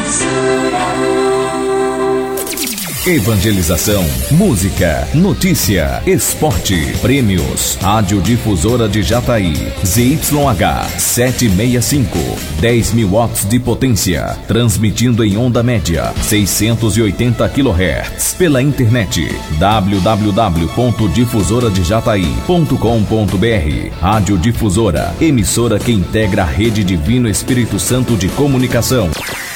Evangelização, música, notícia, esporte, prêmios. Rádio Difusora de Jataí, ZYH 765, 10.000 watts de potência, transmitindo em onda média 680 kHz, pela internet www.difusoradejataí.com.br. Rádio Difusora, emissora que integra a rede Divino Espírito Santo de comunicação.